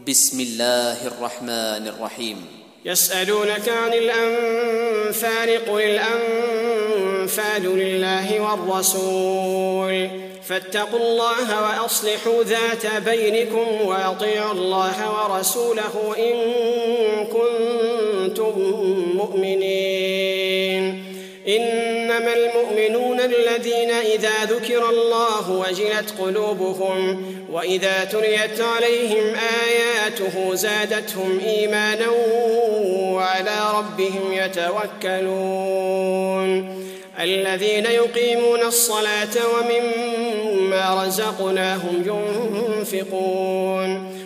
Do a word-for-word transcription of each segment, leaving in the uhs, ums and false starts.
بسم الله الرحمن الرحيم. يسألونك عن الأنفال قل الأنفال لله والرسول فاتقوا الله وأصلحوا ذات بينكم وأطيعوا الله ورسوله إن كنتم مؤمنين. إنما المؤمنون الذين إذا ذكر الله وجلت قلوبهم وإذا تليت عليهم آياته زادتهم إيمانا وعلى ربهم يتوكلون. الذين يقيمون الصلاة ومما رزقناهم ينفقون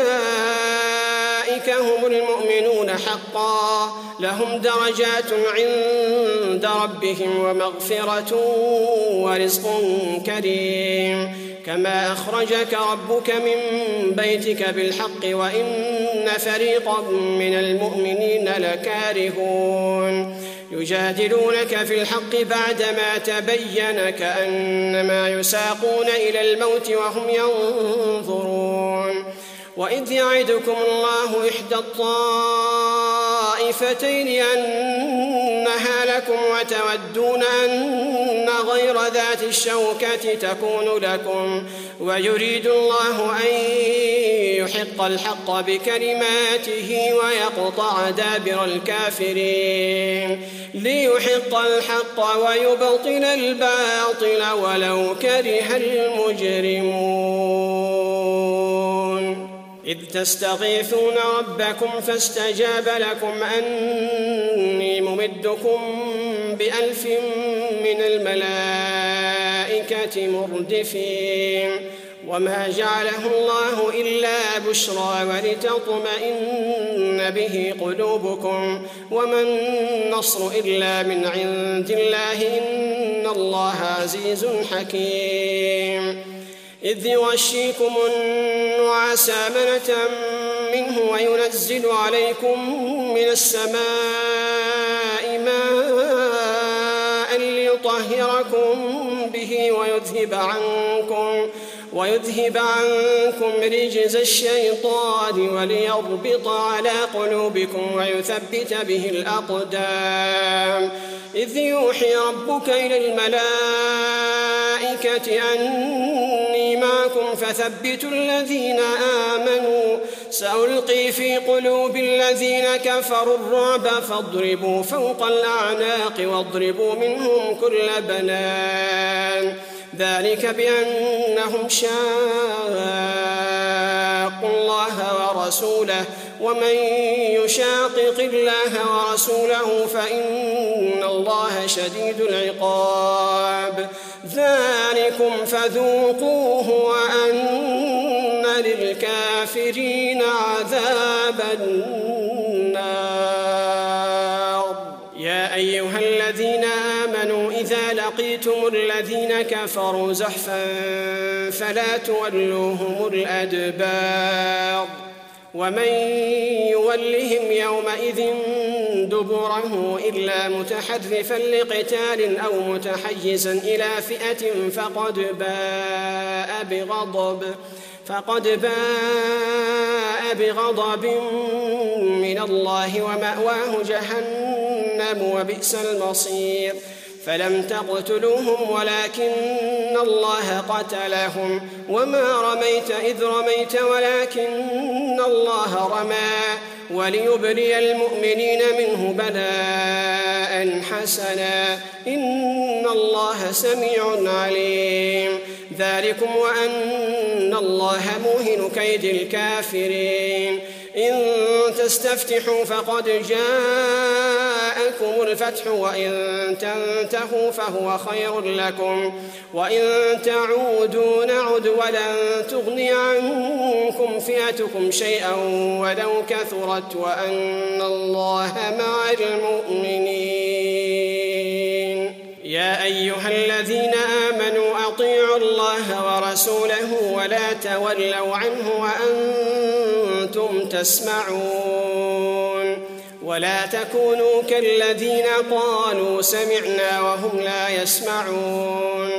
أولئك هم المؤمنون حقا لهم درجات عند ربهم ومغفرة ورزق كريم. كما أخرجك ربك من بيتك بالحق وإن فريقا من المؤمنين لكارهون يجادلونك في الحق بعدما تبين كأنما يساقون إلى الموت وهم ينظرون. وإذ يعدكم الله إحدى الطائفتين أنها لكم وتودون أن غير ذات الشوكة تكون لكم ويريد الله أن يحق الحق بكلماته ويقطع دابر الكافرين ليحق الحق ويبطل الباطل ولو كره المجرمون. إذ تستغيثون ربكم فاستجاب لكم أني ممدكم بألف من الملائكة مردفين. وما جعله الله إلا بشرى ولتطمئن به قلوبكم وما النصر إلا من عند الله إن الله عزيز حكيم. إذ يغشيكم النعاس أمنة منه وينزل عليكم من السماء ماء ليطهركم به ويذهب عنكم ويذهب عنكم رجز الشيطان وليربط على قلوبكم ويثبت به الأقدام. إذ يوحي ربك إلى الملائكة أني معكم فثبتوا الذين آمنوا سألقي في قلوب الذين كفروا الرعب فاضربوا فوق الأعناق واضربوا منهم كل بنان ذلك بأنهم شاقوا الله ورسوله ومن يشاقق الله ورسوله فإن الله شديد العقاب. ذلكم فذوقوه وأن للكافرين عذاب النار. يا أيها الذين آمنوا إذا لقيتم الذين كفروا زحفا فلا تولوهم الأدبار ومن يولهم يومئذ دبره إلا متحرفا لقتال أو متحيزا إلى فئة فقد باء بغضب فقد باء بغضب من الله ومأواه جهنم وبئس المصير. فلم تقتلوهم ولكن الله قتلهم وما رميت إذ رميت ولكن الله رمى وليبلي المؤمنين منه بلاء حسنا إن الله سميع عليم. ذلكم وأن الله موهن كيد الكافرين. إن تستفتحوا فقد جاءكم الفتح وإن تنتهوا فهو خير لكم وإن تعودوا نعد ولن تغني عنكم فئتكم شيئا ولو كثرت وأن الله مع المؤمنين. يا أيها الذين آمنوا أطيعوا الله ورسوله ولا تولوا عنه وأنتم تسمعون. ولا تكونوا كالذين قالوا سمعنا وهم لا يسمعون.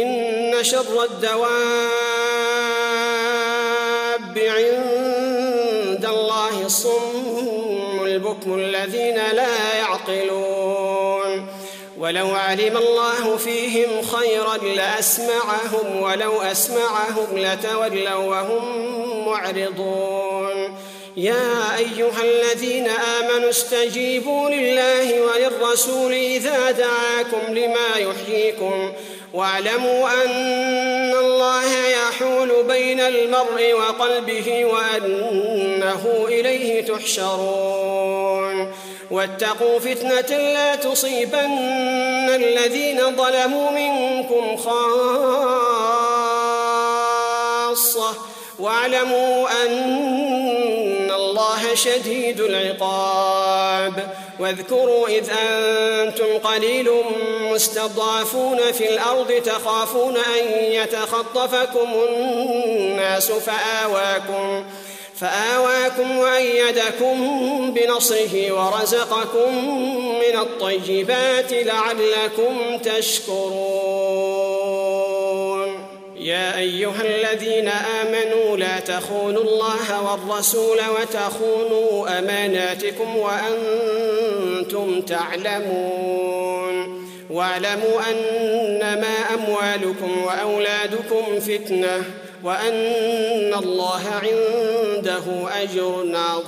إن شر الدواب عند عند الله الصم البكم الذين لا يعقلون ولو علم الله فيهم خيرا لأسمعهم ولو أسمعهم لتولوا وهم معرضون يا أيها الذين آمنوا استجيبوا لله وللرسول إذا دعاكم لما يحييكم واعلموا أن الله يحول بين المرء وقلبه وأنه إليه تحشرون واتقوا فتنة لا تصيبن الذين ظلموا منكم خاصة واعلموا أن الله شديد العقاب واذكروا إذ أنتم قليل مستضعفون في الأرض تخافون أن يتخطفكم الناس فآواكم فآواكم وأيدكم بنصره ورزقكم من الطيبات لعلكم تشكرون يا أيها الذين آمنوا لا تخونوا الله والرسول وتخونوا أماناتكم وأنتم تعلمون واعلموا أنما أموالكم وأولادكم فتنة وأن الله عنده أجر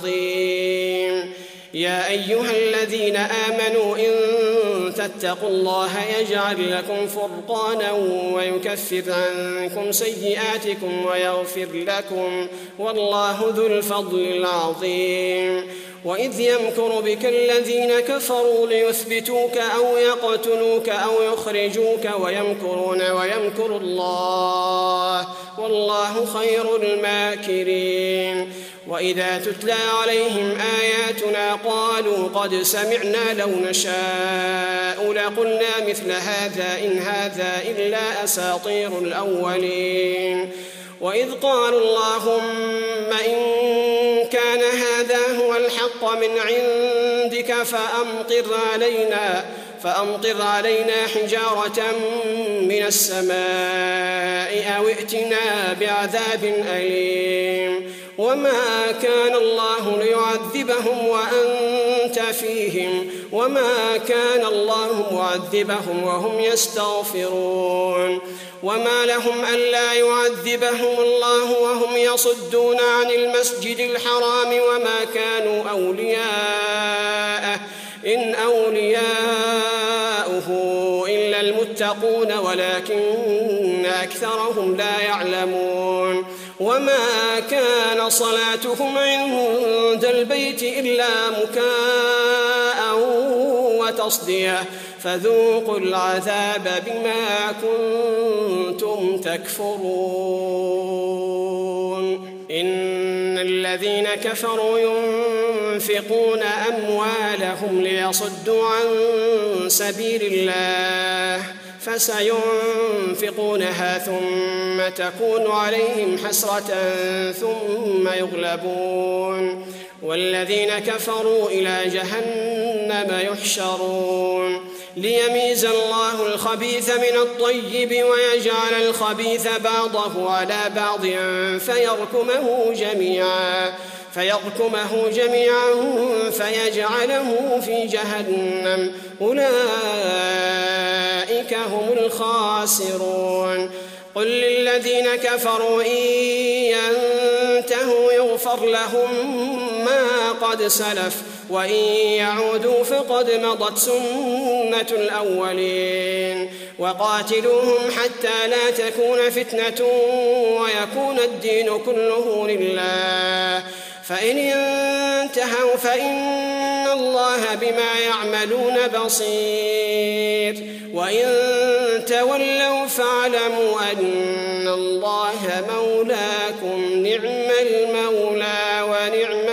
عظيم يا أيها الذين آمنوا إن تتقوا الله يجعل لكم فرقانا ويكفر عنكم سيئاتكم ويغفر لكم والله ذو الفضل العظيم وإذ يمكر بك الذين كفروا ليثبتوك أو يقتلوك أو يخرجوك ويمكرون ويمكر الله والله خير الماكرين وإذا تتلى عليهم آياتنا قالوا قد سمعنا لو نشاء لقلنا مثل هذا إن هذا إلا أساطير الأولين وإذ قالوا اللهم إن كان هذا هو الحق من عندك فأمطر علينا فأمطر علينا حجارة من السماء أو ائتنا بعذاب أليم وما كان الله ليعذبهم وأنت فيهم وما كان الله معذبهم وهم يستغفرون وما لهم ألا يعذبهم الله وهم يصدون عن المسجد الحرام وما كانوا أولياءه إن أولياؤه إلا المتقون ولكن أكثرهم لا يعلمون وما كان صلاتهم عند البيت إلا مكاء وتصدية فذوقوا العذاب بما كنتم تكفرون إن الذين كفروا ينفقون أموالهم ليصدوا عن سبيل الله فسينفقونها ثم تكون عليهم حسرة ثم يغلبون والذين كفروا إلى جهنم يحشرون ليميز الله الخبيث من الطيب ويجعل الخبيث بعضه على بعض فيركمه جميعا فيركمه جميعا فيجعله في جهنم أولئك هم الخاسرون قل للذين كفروا إن ينتهوا يغفر لهم ما قد سلف وإن يعودوا فقد مضت سنة الأولين وقاتلوهم حتى لا تكون فتنة ويكون الدين كله لله فإن انتهوا فإن الله بما يعملون بصير وإن تولوا فاعلموا أن الله مولاكم نعم المولى ونعم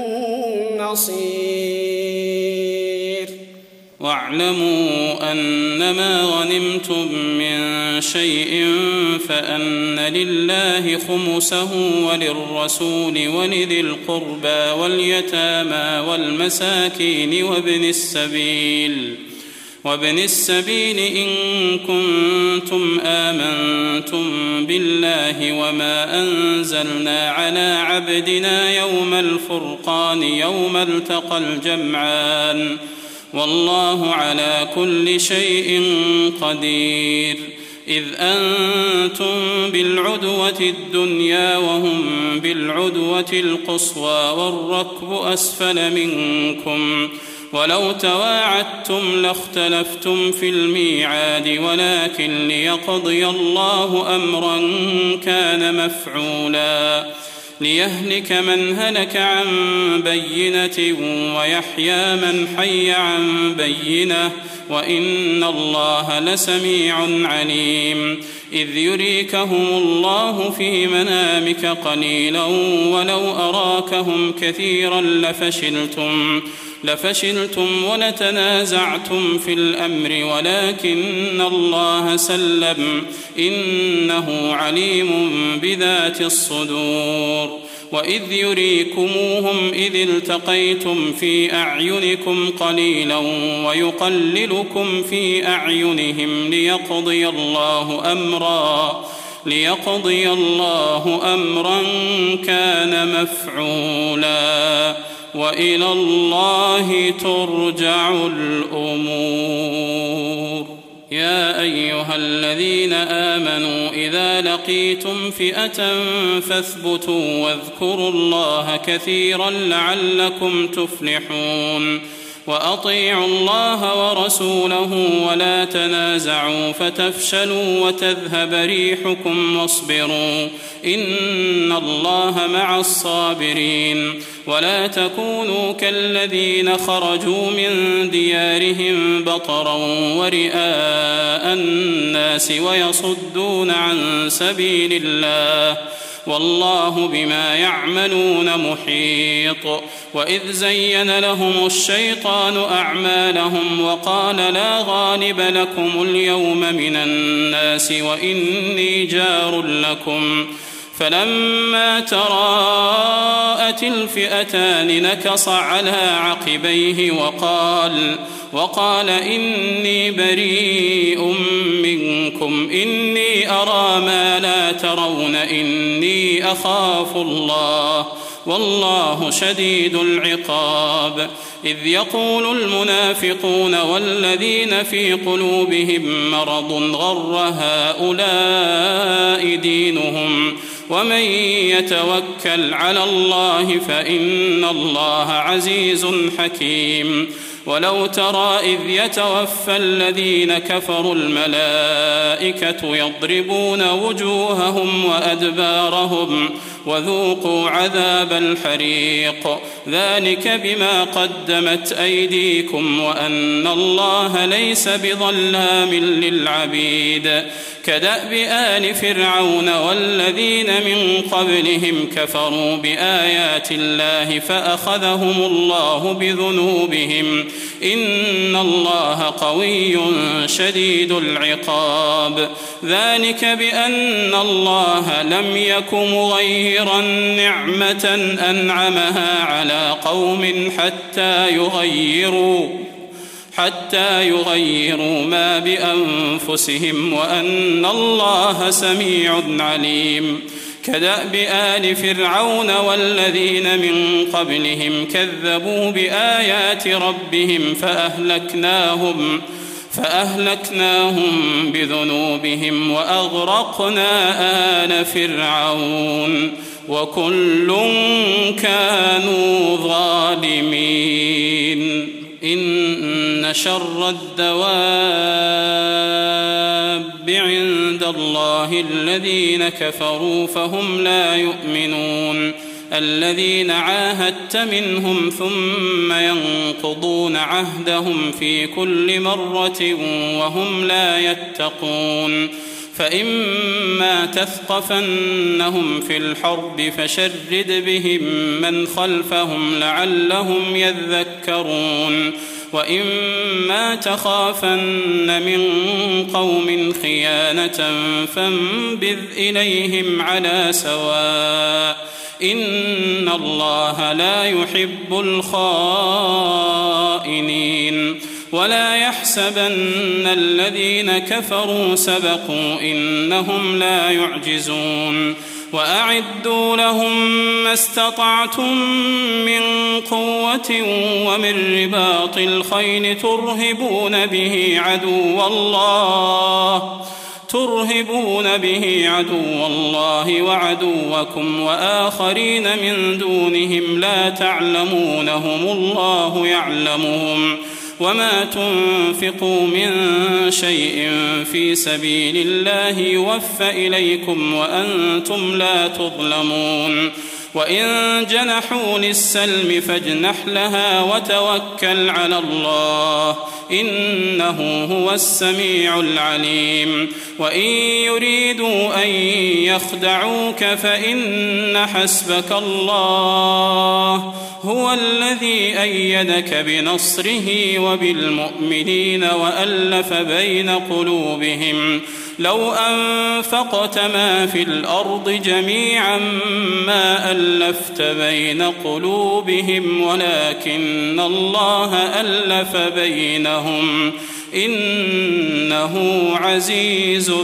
النصير واعلموا أنما غنمتم من شيء فأن لله خمسه وللرسول ولذي القربى واليتامى والمساكين وابن السبيل وابن السبيل إن كنتم آمنتم بالله وما أنزلنا على عبدنا يوم الفرقان يوم التقى الجمعان والله على كل شيء قدير. إذ أنتم بالعدوة الدنيا وهم بالعدوة القصوى والركب أسفل منكم ولو تواعدتم لاختلفتم في الميعاد ولكن ليقضي الله أمرا كان مفعولا ليهلك من هلك عن بينة ويحيى من حي عن بينة وإن الله لسميع عليم. إذ يريكهم الله في منامك قليلا ولو أراكهم كثيرا لفشلتم لفشلتم ولتنازعتم في الأمر ولكن الله سلم إنه عليم بذات الصدور. وإذ يريكموهم إذ التقيتم في أعينكم قليلا ويقللكم في أعينهم ليقضي الله أمرا ليقضي الله أمرا كان مفعولا وإلى الله ترجع الأمور. يا أيها الذين آمنوا إذا لقيتم فئة فاثبتوا واذكروا الله كثيرا لعلكم تفلحون. وأطيعوا الله ورسوله ولا تنازعوا فتفشلوا وتذهب ريحكم واصبروا إن الله مع الصابرين. ولا تكونوا كالذين خرجوا من ديارهم بطرا ورئاء الناس ويصدون عن سبيل الله والله بما يعملون محيط. وإذ زين لهم الشيطان أعمالهم وقال لا غالب لكم اليوم من الناس وإني جار لكم فلما تراءت الفئتان نكص على عقبيه وقال وقال إني بريء منكم إني أرى ما لا ترون إني أخاف الله والله شديد العقاب. إذ يقول المنافقون والذين في قلوبهم مرض غر هؤلاء دينهم ومن يتوكل على الله فإن الله عزيز حكيم. ولو ترى إذ يتوفى الذين كفروا الملائكة يضربون وجوههم وأدبارهم وذوقوا عذاب الحريق ذلك بما قدمت أيديكم وأن الله ليس بظلام للعبيد. كدأب آل فرعون والذين من قبلهم كفروا بآيات الله فأخذهم الله بذنوبهم إن الله قوي شديد العقاب. ذلك بأن الله لم يك مغيرا نعمة أنعمها على قوم حتى يغيروا حتى يغيروا ما بأنفسهم وأن الله سميع عليم. كدأب آل فرعون والذين من قبلهم كذبوا بآيات ربهم فأهلكناهم فأهلكناهم بذنوبهم وأغرقنا آل فرعون وكل كانوا ظالمين. إن شر الدواب عند الله الذين كفروا فهم لا يؤمنون الذين عاهدت منهم ثم ينقضون عهدهم في كل مرة وهم لا يتقون. فإما تثقفنهم في الحرب فشرد بهم من خلفهم لعلهم يذكرون. وإما تخافن من قوم خيانة فانبذ إليهم على سواء إن الله لا يحب الخائنين. ولا يحسبن الذين كفروا سبقوا إنهم لا يعجزون وأعدوا لهم ما استطعتم من قوة ومن رباط الخيل ترهبون به عدو الله ترهبون به عدو الله وعدوكم وآخرين من دونهم لا تعلمونهم الله يعلمهم وما تنفقوا من شيء في سبيل الله يوفى إليكم وأنتم لا تظلمون وإن جنحوا للسلم فاجنح لها وتوكل على الله إنه هو السميع العليم وإن يريدوا أن يخدعوك فإن حسبك الله هو الذي أيدك بنصره وبالمؤمنين وألف بين قلوبهم لو أنفقت ما في الأرض جميعا ما ألفت بين قلوبهم ولكن الله ألف بينهم إنه عزيز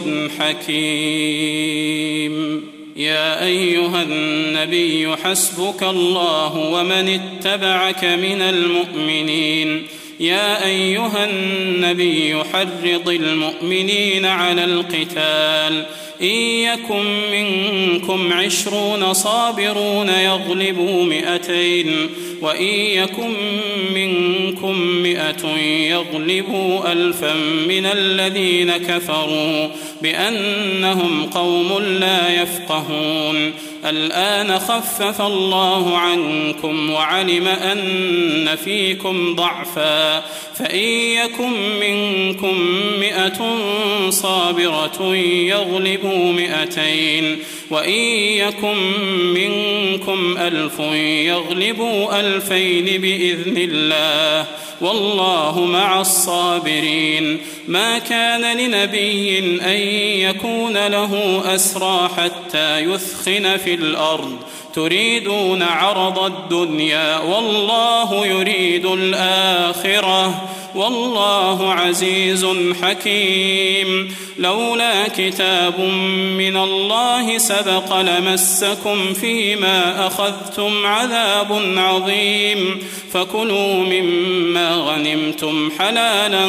حكيم. يا أيها النبي حسبك الله ومن اتبعك من المؤمنين. يا أيها النبي حرض المؤمنين على القتال إن يكن منكم عشرون صابرون يغلبوا مئتين وإن يكن منكم مئة يغلبوا ألفا من الذين كفروا بأنهم قوم لا يفقهون. الآن خفف الله عنكم وعلم أن فيكم ضعفا فإن يكن منكم مئة صابرة يغلبوا مئتين وإن يكن منكم ألف يغلبوا ألفين بإذن الله والله مع الصابرين. ما كان لنبي أن يكون له أسرى حتى يثخن في الأرض تريدون عرض الدنيا والله يريد الآخرة والله عزيز حكيم. لولا كتاب من الله سبق لمسكم فيما أخذتم عذاب عظيم فكلوا مما غنمتم حلالا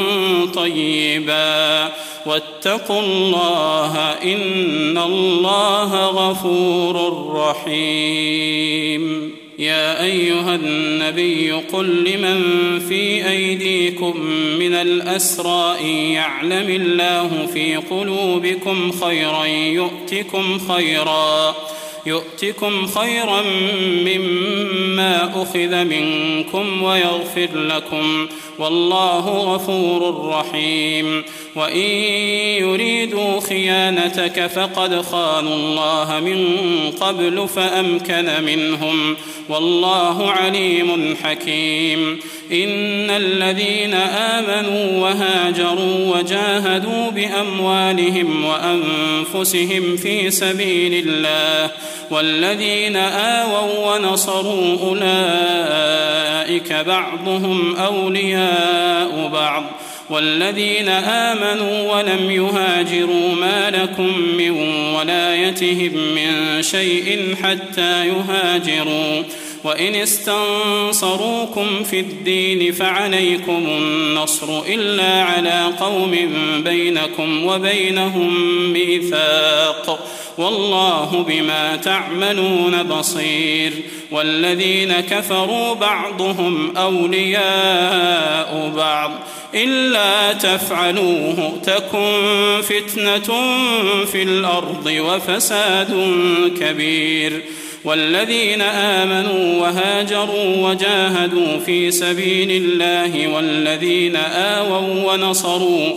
طيبا واتقوا الله إن الله غفور رحيم. يا أيها النبي قل لمن في أيديكم من الأسرى إن يعلم الله في قلوبكم خيرا يؤتكم خيرا يؤتكم خيرا مما أخذ منكم ويغفر لكم والله غفور رحيم. وإن يريدوا خيانتك فقد خانوا الله من قبل فأمكن منهم والله عليم حكيم. إن الذين آمنوا وهاجروا وجاهدوا بأموالهم وأنفسهم في سبيل الله والذين آووا ونصروا أولئك بعضهم أولياء بعض والذين آمنوا ولم يهاجروا ما لكم من ولايتهم من شيء حتى يهاجروا وإن استنصروكم في الدين فعليكم النصر إلا على قوم بينكم وبينهم ميثاق والله بما تعملون بصير. والذين كفروا بعضهم أولياء بعض إلا تفعلوه تكن فتنة في الأرض وفساد كبير. والذين آمنوا وهاجروا وجاهدوا في سبيل الله والذين آووا ونصروا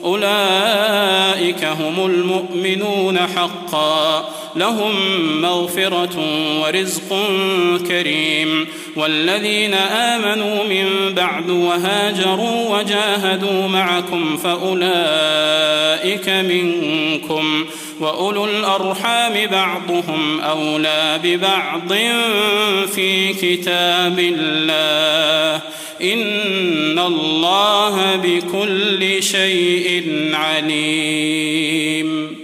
أولئك هم المؤمنون حقا لهم مغفرة ورزق كريم. والذين آمنوا من بعد وهاجروا وجاهدوا معكم فأولئك منكم وأولو الأرحام بعضهم أولى ببعض في كتاب الله إن الله بكل شيء عليم.